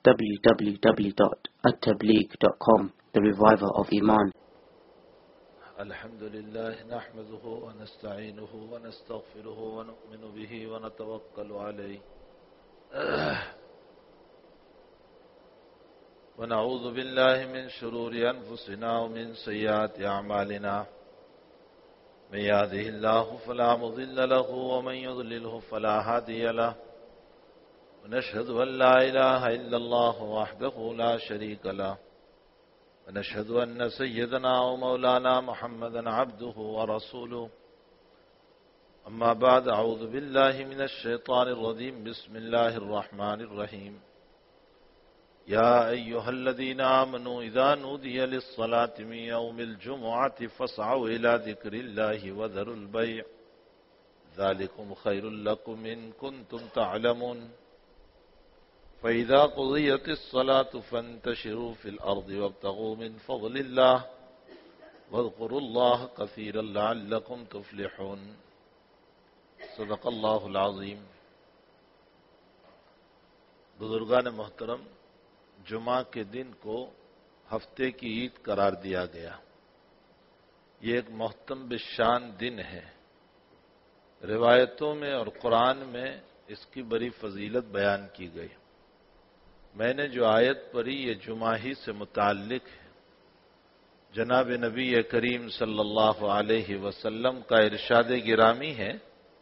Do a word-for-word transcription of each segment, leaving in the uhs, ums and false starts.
w w w dot at tabligh dot com, the reviver of Iman. الحمد لله نحمده ونستعينه ونستغفره ونؤمن به ونتوكل عليه ونعوذ بالله من شرور أنفسنا ومن سيئات أعمالنا من يهده الله فلا مضل له ومن يضلله فلا هادي له ونشهد أن لا إله إلا الله وحده لا شريك له ونشهد أن سيدنا ومولانا محمدا عبده ورسوله أما بعد أعوذ بالله من الشيطان الرجيم بسم الله الرحمن الرحيم يا أيها الذين آمنوا إذا نودي للصلاة من يوم الجمعة فاسعوا إلى ذكر الله وذروا البيع ذلكم خير لكم إن كنتم تعلمون فإذا قضيت الصلاة فانتشروا في الأرض وابتغوا من فضل الله واذكروا الله كثيرا لعلكم تفلحون صدق اللہ العظیم۔ بزرگان محترم، جمعہ کے دن کو ہفتے کی عید قرار دیا گیا۔ یہ ایک محترم بشان دن ہے۔ روایتوں میں اور قرآن میں اس کی بڑی فضیلت بیان کی گئی۔ میں نے جو آیت پڑھی یہ جمعہ ہی سے متعلق ہے۔ جناب نبی کریم صلی اللہ علیہ وسلم کا ارشاد گرامی ہے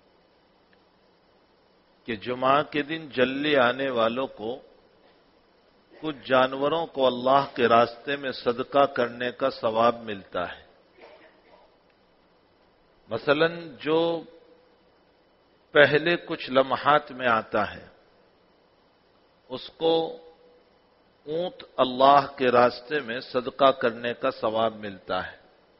کہ جمعہ کے دن جلدی آنے والوں کو کچھ جانوروں کو اللہ کے راستے میں صدقہ کرنے کا ثواب ملتا ہے۔ مثلا جو پہلے کچھ لمحات میں آتا ہے اس کو اونٹ اللہ کے راستے میں صدقہ کرنے کا ثواب ملتا ہے۔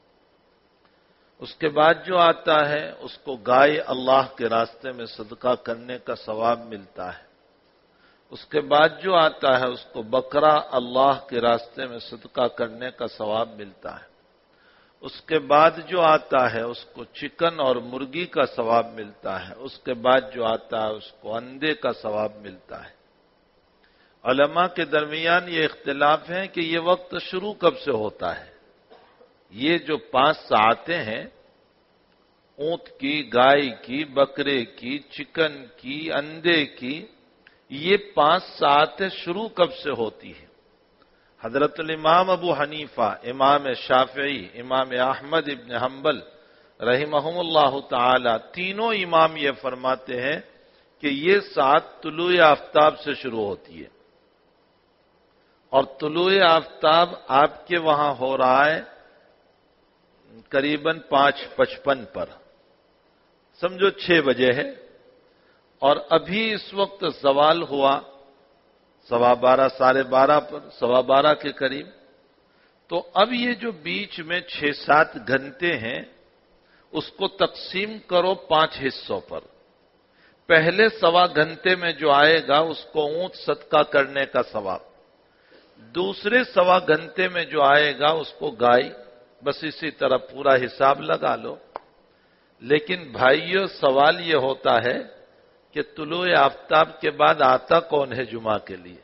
اس کے بعد جو آتا ہے اس کو گائے اللہ کے راستے میں صدقہ کرنے کا ثواب ملتا ہے۔ اس کے بعد جو آتا ہے اس کو بکرا اللہ کے راستے میں صدقہ کرنے کا ثواب ملتا ہے۔ اس کے بعد جو آتا ہے اس کو چکن اور مرغی کا ثواب ملتا ہے۔ اس کے بعد جو آتا ہے اس کو انڈے کا ثواب ملتا ہے۔ علماء کے درمیان یہ اختلاف ہے کہ یہ وقت شروع کب سے ہوتا ہے۔ یہ جو پانچ ساعتیں ہیں، اونٹ کی، گائے کی، بکرے کی، چکن کی، انڈے کی، یہ پانچ ساعتیں شروع کب سے ہوتی ہیں؟ حضرت الامام ابو حنیفہ، امام شافعی، امام احمد ابن حنبل رحمہم اللہ تعالی، تینوں امام یہ فرماتے ہیں کہ یہ ساعت طلوع آفتاب سے شروع ہوتی ہے، اور طلوع آفتاب آپ کے وہاں ہو رہا ہے قریباً پانچ پچپن پر، سمجھو چھ بجے ہے، اور ابھی اس وقت زوال ہوا سوا بارہ ساڑھے بارہ پر، سوا بارہ کے قریب۔ تو اب یہ جو بیچ میں چھ سات گھنٹے ہیں اس کو تقسیم کرو پانچ حصوں پر۔ پہلے سوا گھنٹے میں جو آئے گا اس کو اونٹ صدقہ کرنے کا ثواب، دوسرے سوا گھنٹے میں جو آئے گا اس کو گائے، بس اسی طرح پورا حساب لگا لو۔ لیکن بھائیو سوال یہ ہوتا ہے کہ طلوع آفتاب کے بعد آتا کون ہے جمعہ کے لیے؟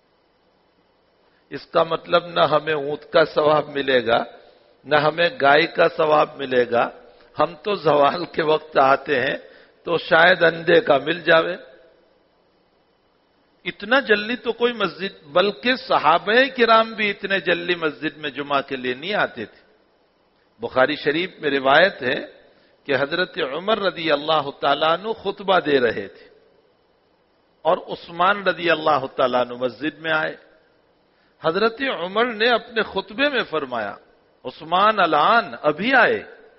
اس کا مطلب نہ ہمیں اونٹ کا ثواب ملے گا نہ ہمیں گائے کا ثواب ملے گا۔ ہم تو زوال کے وقت آتے ہیں تو شاید انڈے کا مل جاوے۔ اتنا جلدی تو کوئی مسجد، بلکہ صحابہ کرام بھی اتنے جلدی مسجد میں جمعہ کے لیے نہیں آتے تھے۔ بخاری شریف میں روایت ہے کہ حضرت عمر رضی اللہ تعالیٰ عنہ خطبہ دے رہے تھے اور عثمان رضی اللہ تعالیٰ عنہ مسجد میں آئے۔ حضرت عمر نے اپنے خطبے میں فرمایا عثمان الان، ابھی آئے؟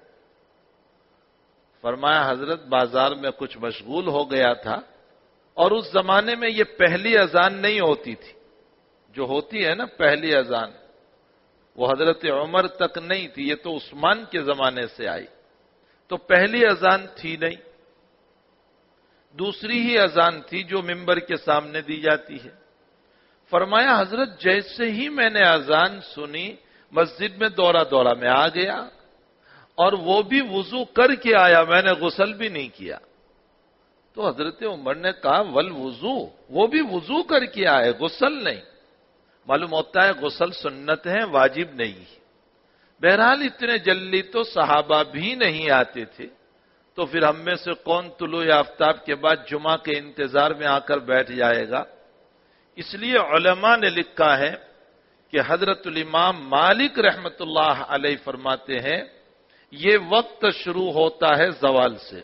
فرمایا حضرت بازار میں کچھ مشغول ہو گیا تھا، اور اس زمانے میں یہ پہلی اذان نہیں ہوتی تھی، جو ہوتی ہے نا پہلی اذان، وہ حضرت عمر تک نہیں تھی، یہ تو عثمان کے زمانے سے آئی، تو پہلی اذان تھی نہیں، دوسری ہی اذان تھی جو ممبر کے سامنے دی جاتی ہے۔ فرمایا حضرت جیسے ہی میں نے اذان سنی مسجد میں دورہ دورہ میں آ گیا، اور وہ بھی وضو کر کے آیا، میں نے غسل بھی نہیں کیا۔ تو حضرت عمر نے کہا ول وضو، وہ بھی وضو کر کے آئے، غسل نہیں۔ معلوم ہوتا ہے غسل سنت ہے، واجب نہیں۔ بہرحال اتنے جلدی تو صحابہ بھی نہیں آتے تھے، تو پھر ہم میں سے کون طلوع آفتاب کے بعد جمعہ کے انتظار میں آ کر بیٹھ جائے گا؟ اس لیے علماء نے لکھا ہے کہ حضرت الامام مالک رحمت اللہ علیہ فرماتے ہیں یہ وقت شروع ہوتا ہے زوال سے۔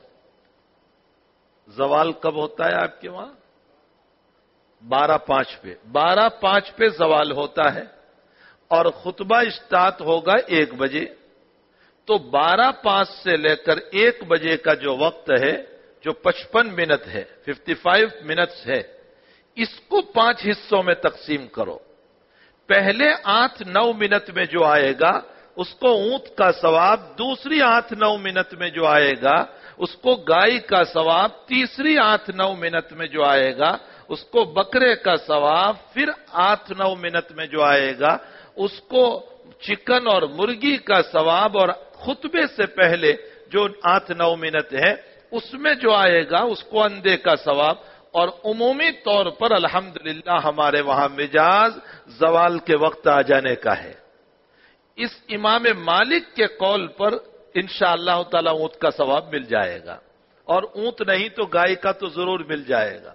زوال کب ہوتا ہے آپ کے وہاں؟ بارہ پانچ پہ بارہ پانچ پہ زوال ہوتا ہے، اور خطبہ اسٹارٹ ہوگا ایک بجے۔ تو بارہ پانچ سے لے کر ایک بجے کا جو وقت ہے، جو پچپن منٹ ہے، ففٹی فائیو منٹس ہے، اس کو پانچ حصوں میں تقسیم کرو۔ پہلے آٹھ نو منٹ میں جو آئے گا اس کو اونٹ کا ثواب، دوسری آٹھ نو منٹ میں جو آئے گا اس کو گائے کا ثواب، تیسری آٹھ نو منٹ میں جو آئے گا اس کو بکرے کا ثواب، پھر آٹھ نو منٹ میں جو آئے گا اس کو چکن اور مرغی کا ثواب، اور خطبے سے پہلے جو آٹھ نو منٹ ہے اس میں جو آئے گا اس کو اندے کا ثواب۔ اور عمومی طور پر الحمدللہ ہمارے وہاں مجاز زوال کے وقت آ جانے کا ہے۔ اس امام مالک کے قول پر انشاءاللہ تعالی اونٹ کا ثواب مل جائے گا، اور اونٹ نہیں تو گائے کا تو ضرور مل جائے گا۔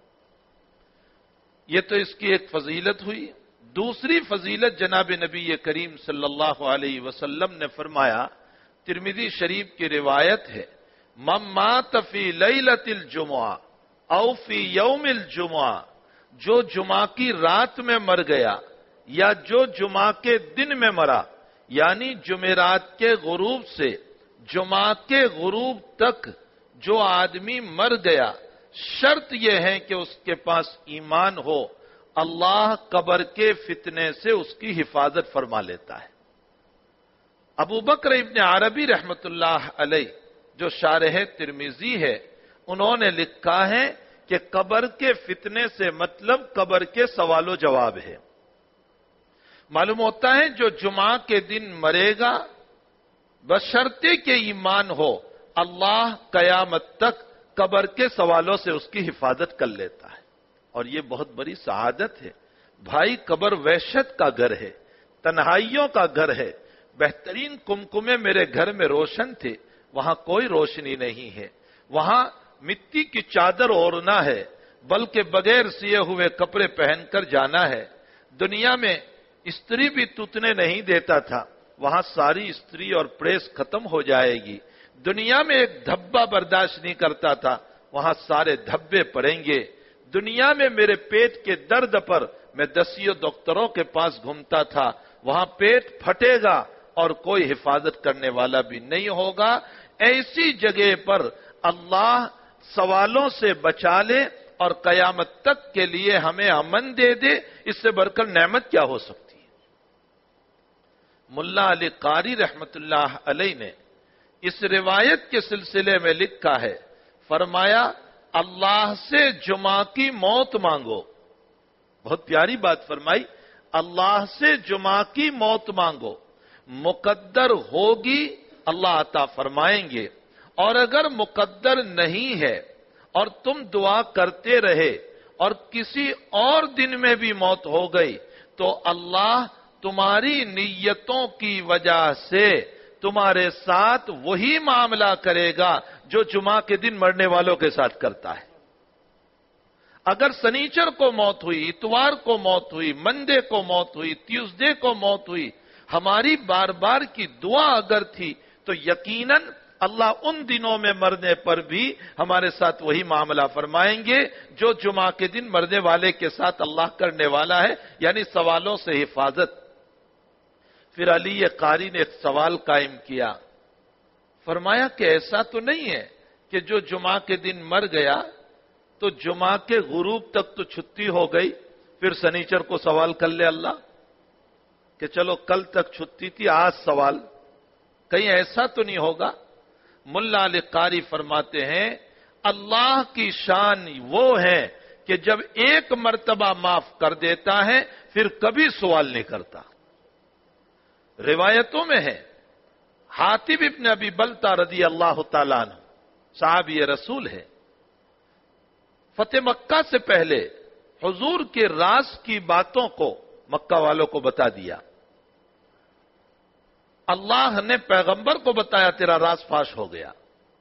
یہ تو اس کی ایک فضیلت ہوئی۔ دوسری فضیلت جناب نبی کریم صلی اللہ علیہ وسلم نے فرمایا، ترمذی شریف کی روایت ہے، من مات فی لیلۃ الجمعہ او فی یوم الجمعہ، جو جمعہ کی رات میں مر گیا یا جو جمعہ کے دن میں مرا، یعنی جمعرات کے غروب سے جمعہ کے غروب تک جو آدمی مر گیا، شرط یہ ہے کہ اس کے پاس ایمان ہو، اللہ قبر کے فتنے سے اس کی حفاظت فرما لیتا ہے۔ ابو بکر ابن عربی رحمت اللہ علیہ جو شارح ترمذی ہے، انہوں نے لکھا ہے کہ قبر کے فتنے سے مطلب قبر کے سوال و جواب ہے۔ معلوم ہوتا ہے جو جمعہ کے دن مرے گا بشرطے کہ ایمان ہو، اللہ قیامت تک قبر کے سوالوں سے اس کی حفاظت کر لیتا ہے، اور یہ بہت بڑی سعادت ہے۔ بھائی قبر وحشت کا گھر ہے، تنہائیوں کا گھر ہے۔ بہترین کمکمے میرے گھر میں روشن تھے، وہاں کوئی روشنی نہیں ہے، وہاں مٹی کی چادر اوڑھنا ہے، بلکہ بغیر سیے ہوئے کپڑے پہن کر جانا ہے۔ دنیا میں استری بھی تتنے نہیں دیتا تھا، وہاں ساری استری اور پریس ختم ہو جائے گی۔ دنیا میں ایک دھبا برداشت نہیں کرتا تھا، وہاں سارے دھبے پڑیں گے۔ دنیا میں میرے پیٹ کے درد پر میں دسیوں ڈاکٹروں کے پاس گھومتا تھا، وہاں پیٹ پھٹے گا اور کوئی حفاظت کرنے والا بھی نہیں ہوگا۔ ایسی جگہ پر اللہ سوالوں سے بچا لے اور قیامت تک کے لیے ہمیں امن دے دے، اس سے بڑھ کر نعمت کیا ہو سکتی ہے؟ ملا علی قاری رحمت اللہ علیہ نے اس روایت کے سلسلے میں لکھا ہے، فرمایا اللہ سے جمعہ کی موت مانگو۔ بہت پیاری بات فرمائی، اللہ سے جمعہ کی موت مانگو، مقدر ہوگی اللہ عطا فرمائیں گے، اور اگر مقدر نہیں ہے اور تم دعا کرتے رہے اور کسی اور دن میں بھی موت ہو گئی تو اللہ تمہاری نیتوں کی وجہ سے تمہارے ساتھ وہی معاملہ کرے گا جو جمعہ کے دن مرنے والوں کے ساتھ کرتا ہے۔ اگر سنیچر کو موت ہوئی، اتوار کو موت ہوئی، منڈے کو موت ہوئی، ٹیوزڈے کو موت ہوئی، ہماری بار بار کی دعا اگر تھی تو یقیناً اللہ ان دنوں میں مرنے پر بھی ہمارے ساتھ وہی معاملہ فرمائیں گے جو جمعہ کے دن مرنے والے کے ساتھ اللہ کرنے والا ہے، یعنی سوالوں سے حفاظت۔ پھر علی قاری نے ایک سوال قائم کیا، فرمایا کہ ایسا تو نہیں ہے کہ جو جمعہ کے دن مر گیا تو جمعہ کے غروب تک تو چھٹی ہو گئی، پھر سنیچر کو سوال کر لے اللہ کہ چلو کل تک چھٹی تھی آج سوال، کہیں ایسا تو نہیں ہوگا؟ ملا علی قاری فرماتے ہیں اللہ کی شان وہ ہے کہ جب ایک مرتبہ معاف کر دیتا ہے پھر کبھی سوال نہیں کرتا۔ روایتوں میں ہے حاتب ابن ابی بلتہ رضی اللہ تعالیٰ عنہ صحابی رسول ہے، فتح مکہ سے پہلے حضور کے راز کی باتوں کو مکہ والوں کو بتا دیا. اللہ نے پیغمبر کو بتایا تیرا راز فاش ہو گیا.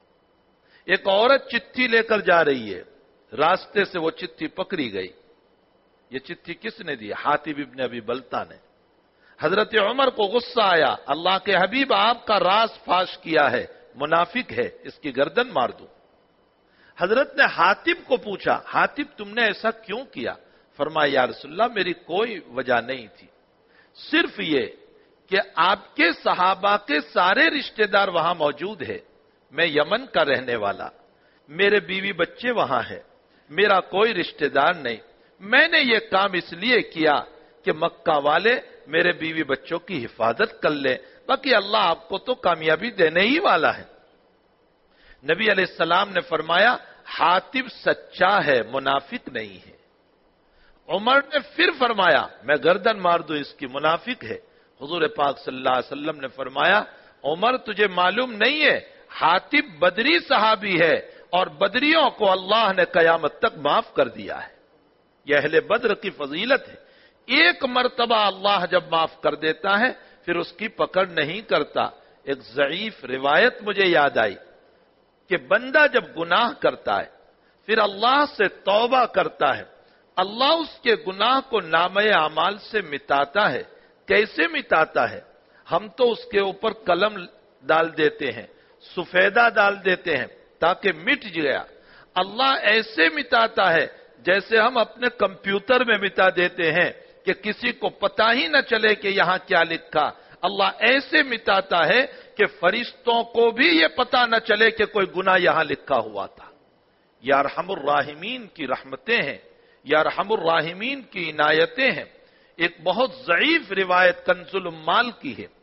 ایک عورت چٹھی لے کر جا رہی ہے, راستے سے وہ چٹھی پکڑی گئی. یہ چٹھی کس نے دی؟ حاتب ابن ابی بلتا نے. حضرت عمر کو غصہ آیا, اللہ کے حبیب آپ کا راز فاش کیا ہے, منافق ہے, اس کی گردن مار دوں. حضرت نے حاتب کو پوچھا, حاتب تم نے ایسا کیوں کیا؟ فرمایا یا رسول اللہ میری کوئی وجہ نہیں تھی, صرف یہ کہ آپ کے صحابہ کے سارے رشتہ دار وہاں موجود ہیں, میں یمن کا رہنے والا, میرے بیوی بچے وہاں ہیں, میرا کوئی رشتہ دار نہیں. میں نے یہ کام اس لیے کیا کہ مکہ والے میرے بیوی بچوں کی حفاظت کر لیں, باقی اللہ آپ کو تو کامیابی دینے ہی والا ہے. نبی علیہ السلام نے فرمایا حاتب سچا ہے, منافق نہیں ہے. عمر نے پھر فرمایا میں گردن مار دوں اس کی, منافق ہے. حضور پاک صلی اللہ علیہ وسلم نے فرمایا عمر تجھے معلوم نہیں ہے حاتب بدری صحابی ہے اور بدریوں کو اللہ نے قیامت تک معاف کر دیا ہے. یہ اہل بدر کی فضیلت ہے. ایک مرتبہ اللہ جب معاف کر دیتا ہے پھر اس کی پکڑ نہیں کرتا. ایک ضعیف روایت مجھے یاد آئی کہ بندہ جب گناہ کرتا ہے پھر اللہ سے توبہ کرتا ہے, اللہ اس کے گناہ کو نامہ اعمال سے مٹاتا ہے. کیسے مٹاتا ہے؟ ہم تو اس کے اوپر قلم ڈال دیتے ہیں, سفیدہ ڈال دیتے ہیں تاکہ مٹ گیا. اللہ ایسے مٹاتا ہے جیسے ہم اپنے کمپیوٹر میں مٹا دیتے ہیں کہ کسی کو پتہ ہی نہ چلے کہ یہاں کیا لکھا. اللہ ایسے مٹاتا ہے کہ فرشتوں کو بھی یہ پتہ نہ چلے کہ کوئی گناہ یہاں لکھا ہوا تھا. یا ارحم الراحمین کی رحمتیں ہیں, یا ارحم الراحمین کی عنایتیں ہیں. ایک بہت ضعیف روایت کنز الاموال کی ہے.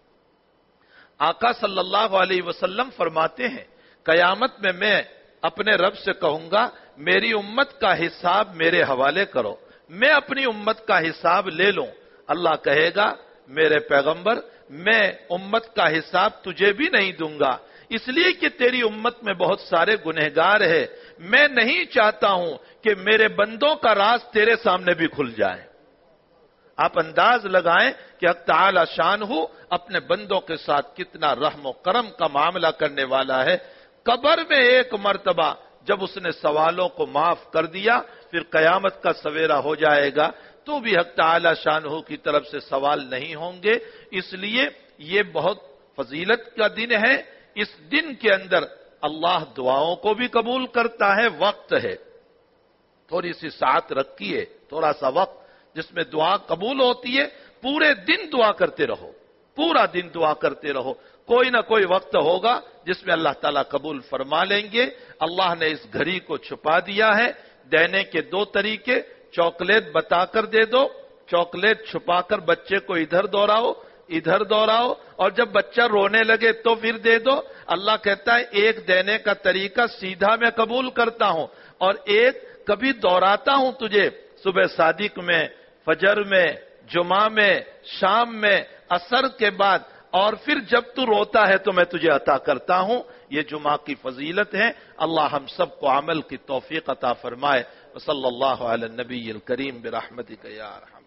آقا صلی اللہ علیہ وسلم فرماتے ہیں قیامت میں میں اپنے رب سے کہوں گا میری امت کا حساب میرے حوالے کرو, میں اپنی امت کا حساب لے لوں. اللہ کہے گا میرے پیغمبر میں امت کا حساب تجھے بھی نہیں دوں گا, اس لیے کہ تیری امت میں بہت سارے گنہگار ہیں. میں نہیں چاہتا ہوں کہ میرے بندوں کا راز تیرے سامنے بھی کھل جائے. آپ انداز لگائیں کہ حق تعالی شان ہو اپنے بندوں کے ساتھ کتنا رحم و کرم کا معاملہ کرنے والا ہے. قبر میں ایک مرتبہ جب اس نے سوالوں کو معاف کر دیا پھر قیامت کا سویرا ہو جائے گا تو بھی حق تعالی شان ہو کی طرف سے سوال نہیں ہوں گے. اس لیے یہ بہت فضیلت کا دن ہے. اس دن کے اندر اللہ دعاؤں کو بھی قبول کرتا ہے. وقت ہے, تھوڑی سی ساعت رکھیے, تھوڑا سا وقت جس میں دعا قبول ہوتی ہے. پورے دن دعا کرتے رہو, پورا دن دعا کرتے رہو. کوئی نہ کوئی وقت ہوگا جس میں اللہ تعالیٰ قبول فرما لیں گے. اللہ نے اس گھڑی کو چھپا دیا ہے. دینے کے دو طریقے, چاکلیٹ بتا کر دے دو, چاکلیٹ چھپا کر بچے کو ادھر دوڑاؤ ادھر دوڑاؤ, اور جب بچہ رونے لگے تو پھر دے دو. اللہ کہتا ہے ایک دینے کا طریقہ سیدھا میں قبول کرتا ہوں اور ایک کبھی دوہراتا ہوں تجھے صبح صادق میں, فجر میں, جمعہ میں, شام میں, عصر کے بعد, اور پھر جب تو روتا ہے تو میں تجھے عطا کرتا ہوں. یہ جمعہ کی فضیلت ہے. اللہ ہم سب کو عمل کی توفیق عطا فرمائے. صلی اللہ علی النبی الکریم برحمتک یا ارحم